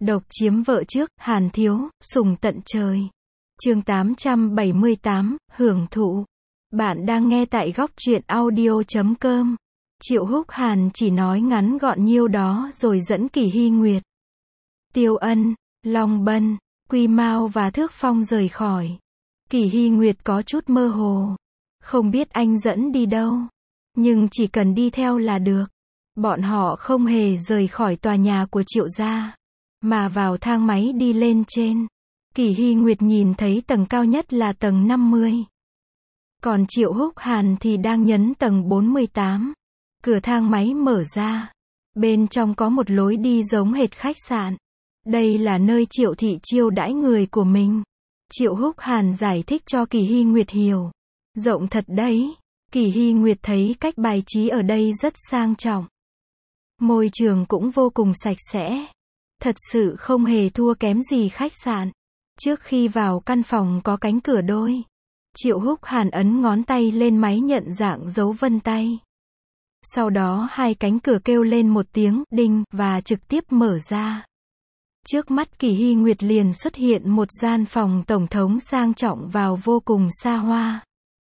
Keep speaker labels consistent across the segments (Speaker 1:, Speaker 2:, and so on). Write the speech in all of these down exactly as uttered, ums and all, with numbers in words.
Speaker 1: Độc chiếm vợ trước, Hàn Thiếu, sùng tận trời. Chương tám trăm bảy mươi tám, hưởng thụ. Bạn đang nghe tại góc truyện audio chấm com. Triệu Húc Hàn chỉ nói ngắn gọn nhiêu đó rồi dẫn Kỷ Hy Nguyệt, Tiêu Ân, Long Bân, Quy Mao và Thước Phong rời khỏi. Kỷ Hy Nguyệt có chút mơ hồ. Không biết anh dẫn đi đâu. Nhưng chỉ cần đi theo là được. Bọn họ không hề rời khỏi tòa nhà của Triệu gia, mà vào thang máy đi lên trên. Kỷ Hy Nguyệt nhìn thấy tầng cao nhất là tầng năm mươi. Còn Triệu Húc Hàn thì đang nhấn tầng bốn mươi tám. Cửa thang máy mở ra. Bên trong có một lối đi giống hệt khách sạn. Đây là nơi Triệu thị chiêu đãi người của mình. Triệu Húc Hàn giải thích cho Kỷ Hy Nguyệt hiểu. Rộng thật đấy. Kỷ Hy Nguyệt thấy cách bài trí ở đây rất sang trọng. Môi trường cũng vô cùng sạch sẽ. Thật sự không hề thua kém gì khách sạn. Trước khi vào căn phòng có cánh cửa đôi. Triệu Húc Hàn ấn ngón tay lên máy nhận dạng dấu vân tay. Sau đó hai cánh cửa kêu lên một tiếng đinh và trực tiếp mở ra. Trước mắt Kỷ Hy Nguyệt liền xuất hiện một gian phòng tổng thống sang trọng vào vô cùng xa hoa.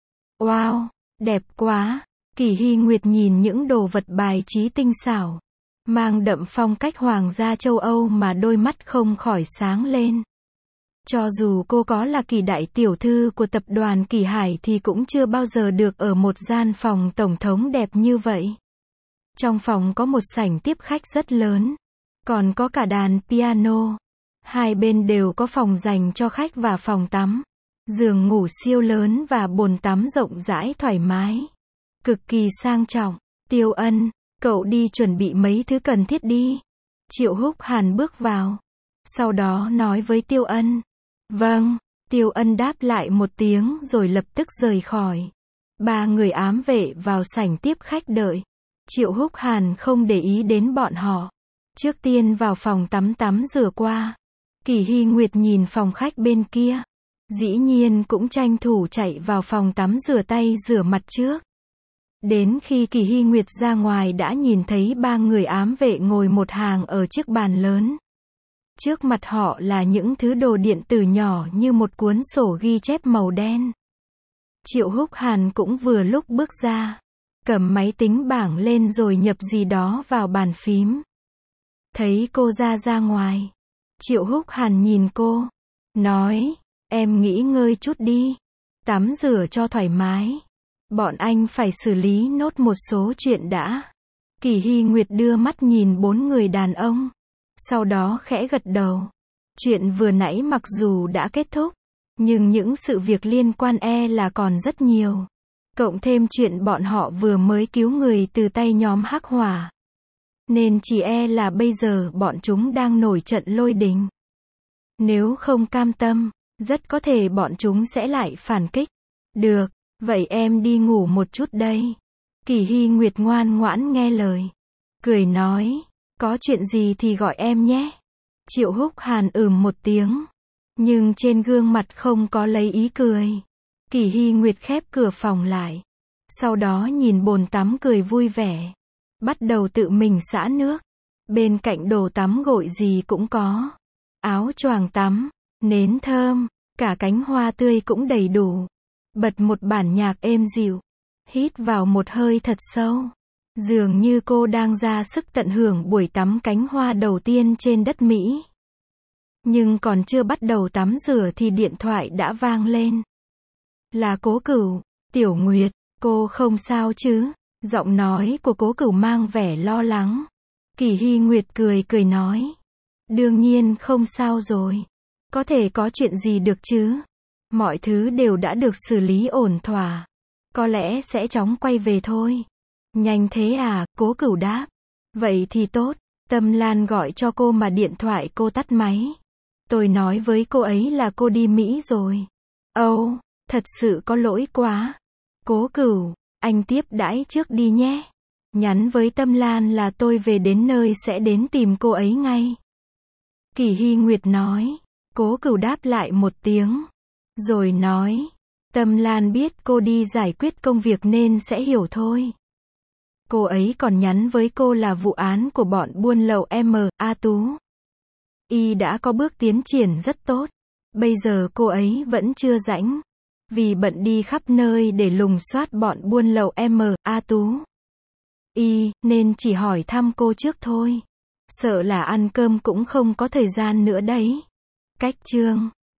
Speaker 1: Wow, đẹp quá. Kỷ Hy Nguyệt nhìn những đồ vật bài trí tinh xảo, mang đậm phong cách hoàng gia châu Âu mà đôi mắt không khỏi sáng lên. Cho dù cô có là Kỷ đại tiểu thư của tập đoàn Kỷ Hải thì cũng chưa bao giờ được ở một gian phòng tổng thống đẹp như vậy. Trong phòng có một sảnh tiếp khách rất lớn, còn có cả đàn piano. Hai bên đều có phòng dành cho khách và phòng tắm, giường ngủ siêu lớn và bồn tắm rộng rãi thoải mái. Cực kỳ sang trọng. Tiêu Ân, cậu đi chuẩn bị mấy thứ cần thiết đi. Triệu Húc Hàn bước vào. Sau đó nói với Tiêu Ân. Vâng. Tiêu Ân đáp lại một tiếng rồi lập tức rời khỏi. Ba người ám vệ vào sảnh tiếp khách đợi. Triệu Húc Hàn không để ý đến bọn họ. Trước tiên vào phòng tắm tắm rửa qua. Kỷ Hy Nguyệt nhìn phòng khách bên kia. Dĩ nhiên cũng tranh thủ chạy vào phòng tắm rửa tay rửa mặt trước. Đến khi Kỷ Hy Nguyệt ra ngoài đã nhìn thấy ba người ám vệ ngồi một hàng ở chiếc bàn lớn. Trước mặt họ là những thứ đồ điện tử nhỏ như một cuốn sổ ghi chép màu đen. Triệu Húc Hàn cũng vừa lúc bước ra, cầm máy tính bảng lên rồi nhập gì đó vào bàn phím. Thấy cô ra ra ngoài. Triệu Húc Hàn nhìn cô, nói, em nghỉ ngơi chút đi, tắm rửa cho thoải mái. Bọn anh phải xử lý nốt một số chuyện đã. Kỷ Hy Nguyệt đưa mắt nhìn bốn người đàn ông. Sau đó khẽ gật đầu. Chuyện vừa nãy mặc dù đã kết thúc, nhưng những sự việc liên quan e là còn rất nhiều. Cộng thêm chuyện bọn họ vừa mới cứu người từ tay nhóm hắc hỏa. Nên chỉ e là bây giờ bọn chúng đang nổi trận lôi đình. Nếu không cam tâm, rất có thể bọn chúng sẽ lại phản kích. Được. Vậy em đi ngủ một chút đây. Kỷ Hy Nguyệt ngoan ngoãn nghe lời. Cười nói, có chuyện gì thì gọi em nhé. Triệu Húc Hàn ừm một tiếng. Nhưng trên gương mặt không có lấy ý cười. Kỷ Hy Nguyệt khép cửa phòng lại. Sau đó nhìn bồn tắm cười vui vẻ. Bắt đầu tự mình xả nước. Bên cạnh đồ tắm gội gì cũng có. Áo choàng tắm, nến thơm, cả cánh hoa tươi cũng đầy đủ. Bật một bản nhạc êm dịu. Hít vào một hơi thật sâu. Dường như cô đang ra sức tận hưởng buổi tắm cánh hoa đầu tiên trên đất Mỹ. Nhưng còn chưa bắt đầu tắm rửa thì điện thoại đã vang lên. Là Cố Cửu. Tiểu Nguyệt, cô không sao chứ? Giọng nói của Cố Cửu mang vẻ lo lắng. Kỷ Hy Nguyệt cười cười nói. Đương nhiên không sao rồi. Có thể có chuyện gì được chứ? Mọi thứ đều đã được xử lý ổn thỏa. Có lẽ sẽ chóng quay về thôi. Nhanh thế à? Cố Cửu đáp. Vậy thì tốt. Tâm Lan gọi cho cô mà điện thoại cô tắt máy. Tôi nói với cô ấy là cô đi Mỹ rồi. Âu, oh, thật sự có lỗi quá. Cố Cửu, anh tiếp đãi trước đi nhé. Nhắn với Tâm Lan là tôi về đến nơi sẽ đến tìm cô ấy ngay. Kỷ Hy Nguyệt nói. Cố Cửu đáp lại một tiếng. Rồi nói, Tâm Lan biết cô đi giải quyết công việc nên sẽ hiểu thôi. Cô ấy còn nhắn với cô là vụ án của bọn buôn lậu M. A Tú. Y đã có bước tiến triển rất tốt. Bây giờ cô ấy vẫn chưa rảnh. Vì bận đi khắp nơi để lùng soát bọn buôn lậu M, A Tú. Y, nên chỉ hỏi thăm cô trước thôi. Sợ là ăn cơm cũng không có thời gian nữa đấy. Cách chương